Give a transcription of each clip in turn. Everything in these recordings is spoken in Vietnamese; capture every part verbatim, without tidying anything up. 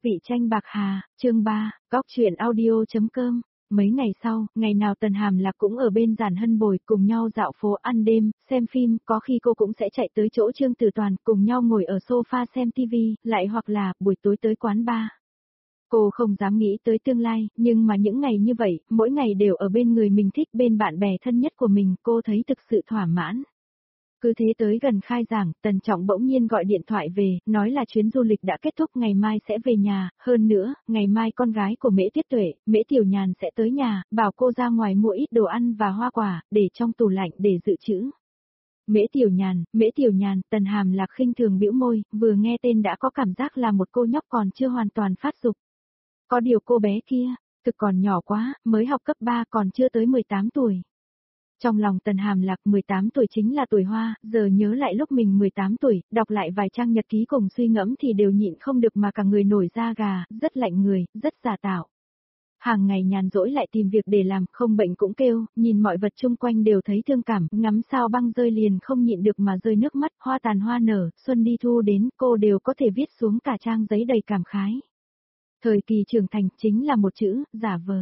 Vị tranh bạc hà, chương ba, góc truyện audio.com. Mấy ngày sau, ngày nào Tần Hàm Lạc cũng ở bên Giản Hân Bồi cùng nhau dạo phố ăn đêm, xem phim, có khi cô cũng sẽ chạy tới chỗ Trương Tử Toàn cùng nhau ngồi ở sofa xem tivi, lại hoặc là buổi tối tới quán bar. Cô không dám nghĩ tới tương lai, nhưng mà những ngày như vậy, mỗi ngày đều ở bên người mình thích, bên bạn bè thân nhất của mình, cô thấy thực sự thỏa mãn. Cứ thế tới gần khai giảng, Tần Trọng bỗng nhiên gọi điện thoại về, nói là chuyến du lịch đã kết thúc, ngày mai sẽ về nhà, hơn nữa, ngày mai con gái của Mễ Tuyết Tuệ, Mễ Tiểu Nhàn sẽ tới nhà, bảo cô ra ngoài mua ít đồ ăn và hoa quả, để trong tủ lạnh để dự trữ. Mễ Tiểu Nhàn, Mễ Tiểu Nhàn, Tần Hàm Lạc khinh thường bĩu môi, vừa nghe tên đã có cảm giác là một cô nhóc còn chưa hoàn toàn phát dục. Có điều cô bé kia, thực còn nhỏ quá, mới học cấp ba còn chưa tới mười tám tuổi. Trong lòng Tần Hàm Lạc mười tám tuổi chính là tuổi hoa, giờ nhớ lại lúc mình mười tám tuổi, đọc lại vài trang nhật ký cùng suy ngẫm thì đều nhịn không được mà cả người nổi da gà, rất lạnh người, rất giả tạo. Hàng ngày nhàn rỗi lại tìm việc để làm, không bệnh cũng kêu, nhìn mọi vật chung quanh đều thấy thương cảm, ngắm sao băng rơi liền không nhịn được mà rơi nước mắt, hoa tàn hoa nở, xuân đi thu đến, cô đều có thể viết xuống cả trang giấy đầy cảm khái. Thời kỳ trưởng thành chính là một chữ, giả vờ.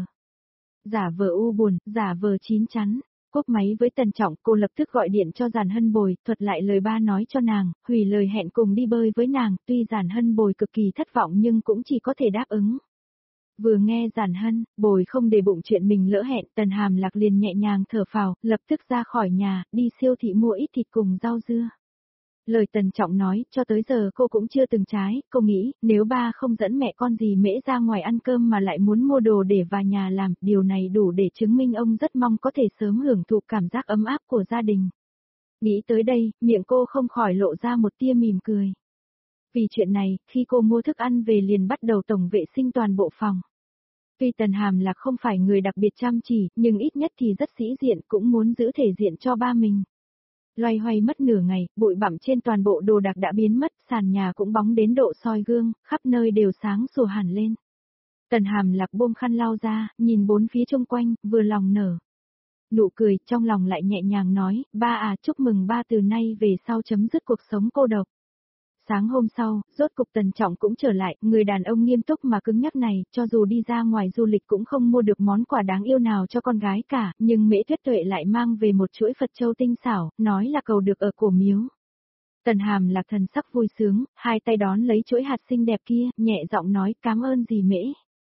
Giả vờ u buồn, giả vờ chín chắn. Cúp máy với Tần Trọng, cô lập tức gọi điện cho Giản Hân Bồi, thuật lại lời ba nói cho nàng, hủy lời hẹn cùng đi bơi với nàng, tuy Giản Hân Bồi cực kỳ thất vọng nhưng cũng chỉ có thể đáp ứng. Vừa nghe Giản Hân Bồi không để bụng chuyện mình lỡ hẹn, Tần Hàm Lạc liền nhẹ nhàng thở phào, lập tức ra khỏi nhà, đi siêu thị mua ít thịt cùng rau dưa. Lời Tần Trọng nói, cho tới giờ cô cũng chưa từng trái, cô nghĩ, nếu ba không dẫn mẹ con gì Mễ ra ngoài ăn cơm mà lại muốn mua đồ để vào nhà làm, điều này đủ để chứng minh ông rất mong có thể sớm hưởng thụ cảm giác ấm áp của gia đình. Nghĩ tới đây, miệng cô không khỏi lộ ra một tia mỉm cười. Vì chuyện này, khi cô mua thức ăn về liền bắt đầu tổng vệ sinh toàn bộ phòng. Tuy Tần Hàm Lạc không phải người đặc biệt chăm chỉ, nhưng ít nhất thì rất sĩ diện, cũng muốn giữ thể diện cho ba mình. Loay hoay mất nửa ngày, bụi bặm trên toàn bộ đồ đạc đã biến mất, sàn nhà cũng bóng đến độ soi gương, khắp nơi đều sáng sủa hẳn lên. Tần Hàm Lạc buông khăn lau ra, nhìn bốn phía xung quanh, vừa lòng nở nụ cười, trong lòng lại nhẹ nhàng nói, ba à, chúc mừng ba từ nay về sau chấm dứt cuộc sống cô độc. Sáng hôm sau, rốt cục Tần Trọng cũng trở lại, người đàn ông nghiêm túc mà cứng nhắc này, cho dù đi ra ngoài du lịch cũng không mua được món quà đáng yêu nào cho con gái cả, nhưng Mễ Tuyết Tuệ lại mang về một chuỗi Phật châu tinh xảo, nói là cầu được ở cổ miếu. Tần Hàm Lạc thần sắc vui sướng, hai tay đón lấy chuỗi hạt xinh đẹp kia, nhẹ giọng nói cảm ơn dì Mễ.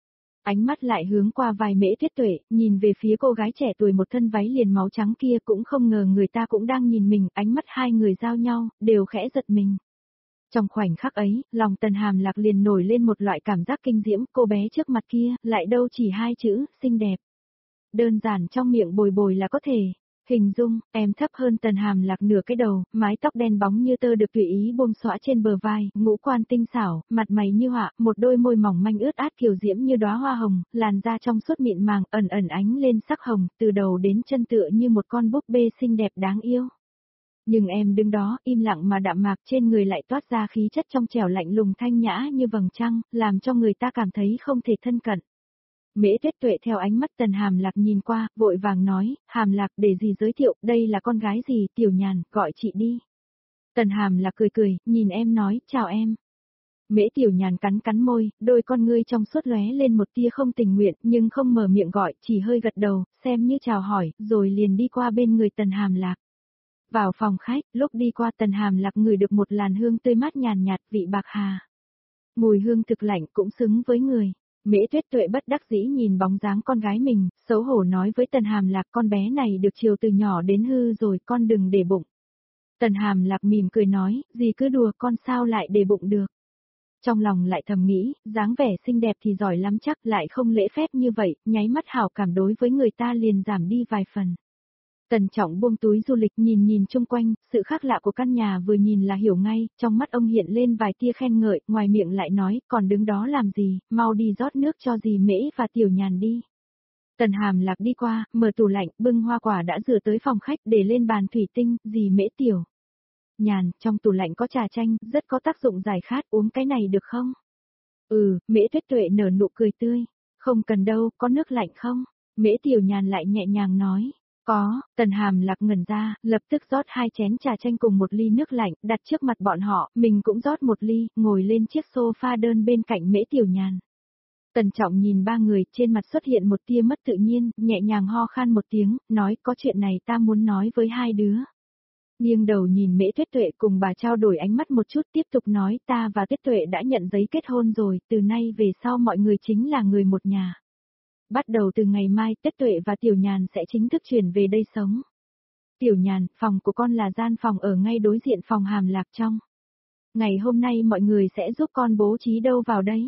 Ánh mắt lại hướng qua vai Mễ Tuyết Tuệ, nhìn về phía cô gái trẻ tuổi một thân váy liền máu trắng kia, cũng không ngờ người ta cũng đang nhìn mình, ánh mắt hai người giao nhau, đều khẽ giật mình. Trong khoảnh khắc ấy, lòng Tần Hàm Lạc liền nổi lên một loại cảm giác kinh diễm, cô bé trước mặt kia, lại đâu chỉ hai chữ, xinh đẹp. Đơn giản trong miệng bồi bồi là có thể. Hình dung, em thấp hơn Tần Hàm Lạc nửa cái đầu, mái tóc đen bóng như tơ được tùy ý buông xõa trên bờ vai, ngũ quan tinh xảo, mặt mày như họa, một đôi môi mỏng manh ướt át kiều diễm như đóa hoa hồng, làn da trong suốt mịn màng, ẩn ẩn ánh lên sắc hồng, từ đầu đến chân tựa như một con búp bê xinh đẹp đáng yêu. Nhưng em đứng đó, im lặng mà đạm mạc, trên người lại toát ra khí chất trong trẻo lạnh lùng thanh nhã như vầng trăng, làm cho người ta cảm thấy không thể thân cận. Mễ Tuyết Tuệ theo ánh mắt Tần Hàm Lạc nhìn qua, vội vàng nói, Hàm Lạc để dì giới thiệu, đây là con gái dì, Tiểu Nhàn, gọi chị đi. Tần Hàm Lạc cười cười, nhìn em nói, chào em. Mễ Tiểu Nhàn cắn cắn môi, đôi con ngươi trong suốt lóe lên một tia không tình nguyện, nhưng không mở miệng gọi, chỉ hơi gật đầu, xem như chào hỏi, rồi liền đi qua bên người Tần Hàm Lạc. Vào phòng khách, lúc đi qua Tần Hàm Lạc ngửi được một làn hương tươi mát nhàn nhạt, vị bạc hà. Mùi hương thực lạnh cũng xứng với người. Mễ Tuyết Tuệ bất đắc dĩ nhìn bóng dáng con gái mình, xấu hổ nói với Tần Hàm Lạc, con bé này được chiều từ nhỏ đến hư rồi, con đừng để bụng. Tần Hàm Lạc mỉm cười nói, dì cứ đùa, con sao lại để bụng được. Trong lòng lại thầm nghĩ, dáng vẻ xinh đẹp thì giỏi lắm chắc, lại không lễ phép như vậy, nháy mắt hảo cảm đối với người ta liền giảm đi vài phần. Tần Trọng buông túi du lịch nhìn nhìn chung quanh, sự khác lạ của căn nhà vừa nhìn là hiểu ngay, trong mắt ông hiện lên vài tia khen ngợi, ngoài miệng lại nói, còn đứng đó làm gì, mau đi rót nước cho dì Mễ và Tiểu Nhàn đi. Tần Hàm Lạc đi qua, mở tủ lạnh, bưng hoa quả đã rửa tới phòng khách để lên bàn thủy tinh, dì Mễ Tiểu Nhàn, trong tủ lạnh có trà chanh, rất có tác dụng giải khát, uống cái này được không? Ừ, Mễ Tuyết Tuệ nở nụ cười tươi, không cần đâu, có nước lạnh không? Mễ Tiểu Nhàn lại nhẹ nhàng nói. Có, Tần Hàm Lạc ngẩn ra, lập tức rót hai chén trà chanh cùng một ly nước lạnh, đặt trước mặt bọn họ, mình cũng rót một ly, ngồi lên chiếc sofa đơn bên cạnh Mễ Tiểu Nhàn. Tần Trọng nhìn ba người, trên mặt xuất hiện một tia mất tự nhiên, nhẹ nhàng ho khan một tiếng, nói có chuyện này ta muốn nói với hai đứa. Nghiêng đầu nhìn Mễ Tuyết Tuệ cùng bà trao đổi ánh mắt một chút tiếp tục nói ta và Tuyết Tuệ đã nhận giấy kết hôn rồi, từ nay về sau mọi người chính là người một nhà. Bắt đầu từ ngày mai Tuyết Tuệ và Tiểu Nhàn sẽ chính thức chuyển về đây sống. Tiểu Nhàn, phòng của con là gian phòng ở ngay đối diện phòng Hàm Lạc trong. Ngày hôm nay mọi người sẽ giúp con bố trí đâu vào đấy.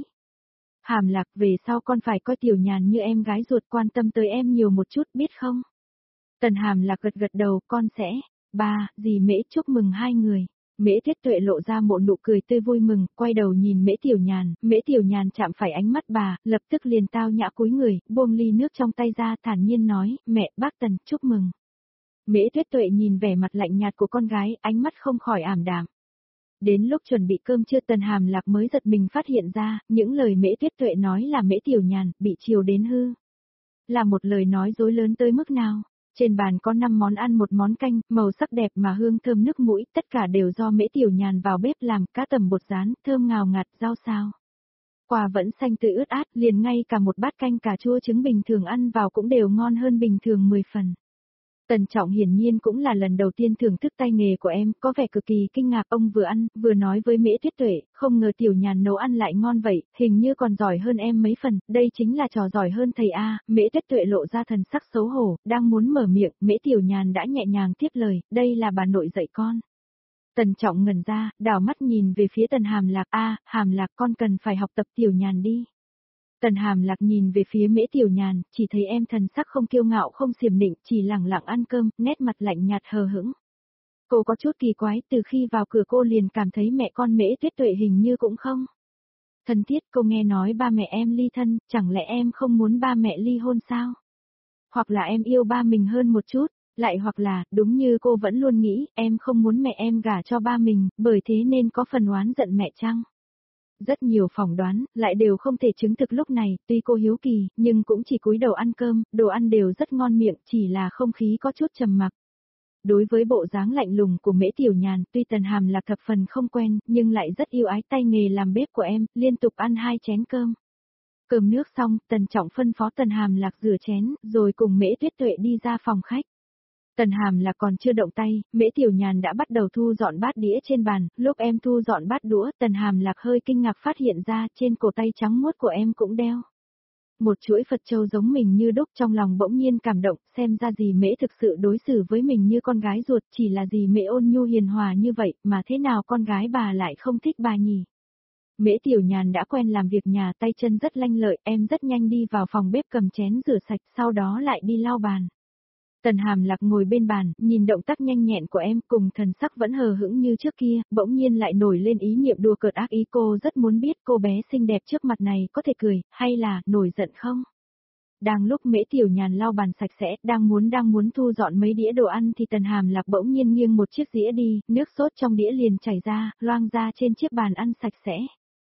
Hàm Lạc, về sau con phải coi Tiểu Nhàn như em gái ruột, quan tâm tới em nhiều một chút biết không? Tần Hàm Lạc gật gật đầu, con sẽ. Ba, dì Mễ chúc mừng hai người. Mễ Tuyết Tuệ lộ ra một nụ cười tươi vui mừng, quay đầu nhìn Mễ Tiểu Nhàn, Mễ Tiểu Nhàn chạm phải ánh mắt bà, lập tức liền tao nhã cúi người, buông ly nước trong tay ra thản nhiên nói, mẹ, bác Tần, chúc mừng. Mễ Tuyết Tuệ nhìn vẻ mặt lạnh nhạt của con gái, ánh mắt không khỏi ảm đạm. Đến lúc chuẩn bị cơm trưa Tần Hàm Lạc mới giật mình phát hiện ra, những lời Mễ Tuyết Tuệ nói là Mễ Tiểu Nhàn, bị chiều đến hư. Là một lời nói dối lớn tới mức nào? Trên bàn có năm món ăn một món canh, màu sắc đẹp mà hương thơm nước mũi, tất cả đều do Mễ Tiểu Nhàn vào bếp làm, cá tầm bột rán, thơm ngào ngạt, rau sao. Quả vẫn xanh tươi ướt át, liền ngay cả một bát canh cà chua trứng bình thường ăn vào cũng đều ngon hơn bình thường mười phần. Tần Trọng hiển nhiên cũng là lần đầu tiên thưởng thức tay nghề của em, có vẻ cực kỳ kinh ngạc, ông vừa ăn, vừa nói với Mễ Tuyết Tuệ, không ngờ Tiểu Nhàn nấu ăn lại ngon vậy, hình như còn giỏi hơn em mấy phần, đây chính là trò giỏi hơn thầy A. Mễ Tuyết Tuệ lộ ra thần sắc xấu hổ, đang muốn mở miệng, Mễ Tiểu Nhàn đã nhẹ nhàng tiếp lời, đây là bà nội dạy con. Tần Trọng ngẩn ra, đảo mắt nhìn về phía Tần Hàm Lạc, A, Hàm Lạc con cần phải học tập Tiểu Nhàn đi. Tần Hàm Lạc nhìn về phía Mễ Tiểu Nhàn, chỉ thấy em thần sắc không kiêu ngạo không xiểm nịnh, chỉ lẳng lặng ăn cơm, nét mặt lạnh nhạt hờ hững. Cô có chút kỳ quái, từ khi vào cửa cô liền cảm thấy mẹ con Mễ Tuyết Tuệ hình như cũng không thân thiết, cô nghe nói ba mẹ em ly thân, chẳng lẽ em không muốn ba mẹ ly hôn sao? Hoặc là em yêu ba mình hơn một chút, lại hoặc là, đúng như cô vẫn luôn nghĩ, em không muốn mẹ em gả cho ba mình, bởi thế nên có phần oán giận mẹ chăng? Rất nhiều phỏng đoán, lại đều không thể chứng thực lúc này, tuy cô hiếu kỳ, nhưng cũng chỉ cúi đầu ăn cơm, đồ ăn đều rất ngon miệng, chỉ là không khí có chút trầm mặc. Đối với bộ dáng lạnh lùng của Mễ Tiểu Nhàn, tuy Tần Hàm Lạc thập phần không quen, nhưng lại rất yêu ái tay nghề làm bếp của em, liên tục ăn hai chén cơm. Cơm nước xong, Tần Trọng phân phó Tần Hàm Lạc rửa chén, rồi cùng Mễ Tuyết Tuệ đi ra phòng khách. Tần Hàm Lạc còn chưa động tay, Mễ Tiểu Nhàn đã bắt đầu thu dọn bát đĩa trên bàn, lúc em thu dọn bát đũa, Tần Hàm Lạc hơi kinh ngạc phát hiện ra trên cổ tay trắng muốt của em cũng đeo một chuỗi Phật châu giống mình như đúc, trong lòng bỗng nhiên cảm động, xem ra dì Mễ thực sự đối xử với mình như con gái ruột, chỉ là dì Mễ ôn nhu hiền hòa như vậy, mà thế nào con gái bà lại không thích bà nhỉ? Mễ Tiểu Nhàn đã quen làm việc nhà, tay chân rất lanh lợi, em rất nhanh đi vào phòng bếp cầm chén rửa sạch, sau đó lại đi lau bàn. Tần Hàm Lạc ngồi bên bàn, nhìn động tác nhanh nhẹn của em cùng thần sắc vẫn hờ hững như trước kia, bỗng nhiên lại nổi lên ý niệm đùa cợt ác ý, cô rất muốn biết cô bé xinh đẹp trước mặt này có thể cười, hay là nổi giận không? Đang lúc Mễ Tiểu Nhàn lau bàn sạch sẽ, đang muốn đang muốn thu dọn mấy đĩa đồ ăn thì Tần Hàm Lạc bỗng nhiên nghiêng một chiếc dĩa đi, nước sốt trong đĩa liền chảy ra, loang ra trên chiếc bàn ăn sạch sẽ.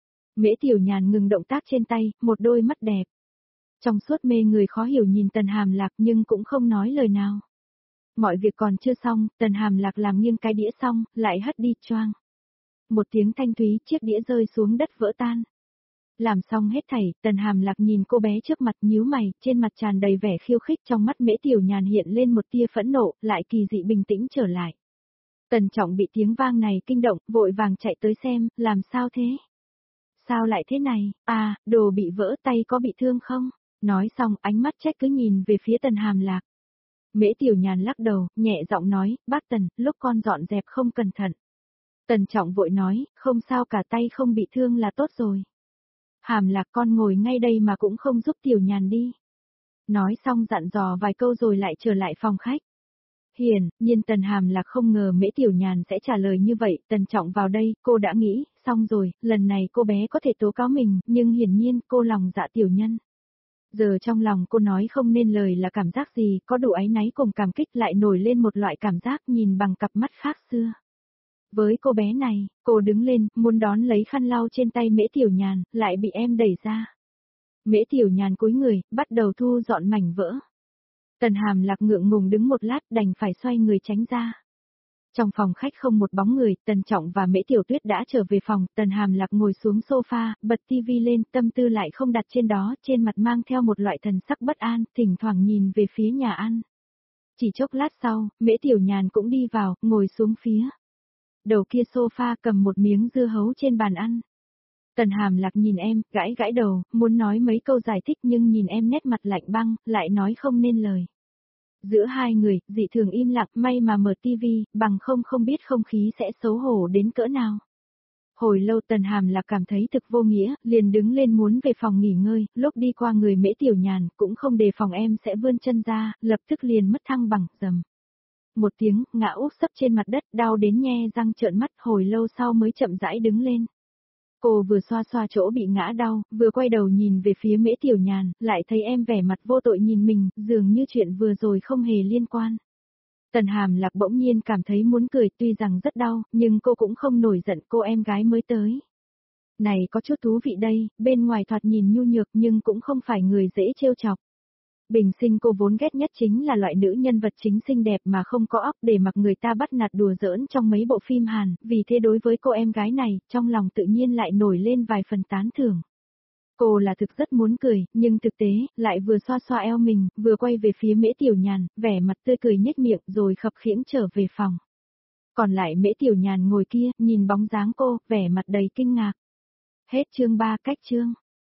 Mễ Tiểu Nhàn ngừng động tác trên tay, một đôi mắt đẹp trong suốt mê người khó hiểu nhìn Tần Hàm Lạc nhưng cũng không nói lời nào. Mọi việc còn chưa xong, Tần Hàm Lạc làm nghiêng cái đĩa xong, lại hất đi choang. Một tiếng thanh thúy, chiếc đĩa rơi xuống đất vỡ tan. Làm xong hết thảy, Tần Hàm Lạc nhìn cô bé trước mặt nhíu mày, trên mặt tràn đầy vẻ khiêu khích, trong mắt Mễ Tiểu Nhàn hiện lên một tia phẫn nộ, lại kỳ dị bình tĩnh trở lại. Tần Trọng bị tiếng vang này kinh động, vội vàng chạy tới xem, làm sao thế? Sao lại thế này? À, đồ bị vỡ, tay có bị thương không? Nói xong, ánh mắt trách cứ nhìn về phía Tần Hàm Lạc. Mễ Tiểu Nhàn lắc đầu, nhẹ giọng nói, bác Tần, lúc con dọn dẹp không cẩn thận. Tần Trọng vội nói, không sao, cả tay không bị thương là tốt rồi. Hàm Lạc, con ngồi ngay đây mà cũng không giúp Tiểu Nhàn đi. Nói xong dặn dò vài câu rồi lại trở lại phòng khách. Hiền nhiên Tần Hàm Lạc không ngờ Mễ Tiểu Nhàn sẽ trả lời như vậy, Tần Trọng vào đây, cô đã nghĩ, xong rồi, lần này cô bé có thể tố cáo mình, nhưng hiển nhiên cô lòng dạ tiểu nhân. Giờ trong lòng cô nói không nên lời là cảm giác gì, có đủ áy náy cùng cảm kích, lại nổi lên một loại cảm giác nhìn bằng cặp mắt khác xưa. Với cô bé này, cô đứng lên, muốn đón lấy khăn lau trên tay Mễ Tiểu Nhàn, lại bị em đẩy ra. Mễ Tiểu Nhàn cúi người, bắt đầu thu dọn mảnh vỡ. Tần Hàm Lạc ngượng ngùng đứng một lát đành phải xoay người tránh ra. Trong phòng khách không một bóng người, Tần Trọng và Mễ Tiểu Tuyết đã trở về phòng, Tần Hàm Lạc ngồi xuống sofa, bật tivi lên, tâm tư lại không đặt trên đó, trên mặt mang theo một loại thần sắc bất an, thỉnh thoảng nhìn về phía nhà ăn. Chỉ chốc lát sau, Mễ Tiểu Nhàn cũng đi vào, ngồi xuống phía đầu kia sofa cầm một miếng dưa hấu trên bàn ăn. Tần Hàm Lạc nhìn em, gãi gãi đầu, muốn nói mấy câu giải thích nhưng nhìn em nét mặt lạnh băng, lại nói không nên lời. Giữa hai người, dị thường im lặng, may mà mở tivi, bằng không không biết không khí sẽ xấu hổ đến cỡ nào. Hồi lâu Tần Hàm Lạc cảm thấy thực vô nghĩa, liền đứng lên muốn về phòng nghỉ ngơi, lúc đi qua người Mễ Tiểu Nhàn, cũng không đề phòng em sẽ vươn chân ra, lập tức liền mất thăng bằng, rầm. Một tiếng, ngã úp sấp trên mặt đất, đau đến nhe răng trợn mắt, hồi lâu sau mới chậm rãi đứng lên. Cô vừa xoa xoa chỗ bị ngã đau, vừa quay đầu nhìn về phía Mễ Tiểu Nhàn, lại thấy em vẻ mặt vô tội nhìn mình, dường như chuyện vừa rồi không hề liên quan. Tần Hàm Lạc bỗng nhiên cảm thấy muốn cười, tuy rằng rất đau, nhưng cô cũng không nổi giận, cô em gái mới tới. Này có chút thú vị đây, bên ngoài thoạt nhìn nhu nhược nhưng cũng không phải người dễ trêu chọc. Bình sinh cô vốn ghét nhất chính là loại nữ nhân vật chính xinh đẹp mà không có óc để mặc người ta bắt nạt đùa giỡn trong mấy bộ phim Hàn, vì thế đối với cô em gái này, trong lòng tự nhiên lại nổi lên vài phần tán thưởng. Cô là thực rất muốn cười, nhưng thực tế, lại vừa xoa xoa eo mình, vừa quay về phía Mễ Tiểu Nhàn, vẻ mặt tươi cười nhếch miệng rồi khập khiễng trở về phòng. Còn lại Mễ Tiểu Nhàn ngồi kia, nhìn bóng dáng cô, vẻ mặt đầy kinh ngạc. Hết chương ba cách chương.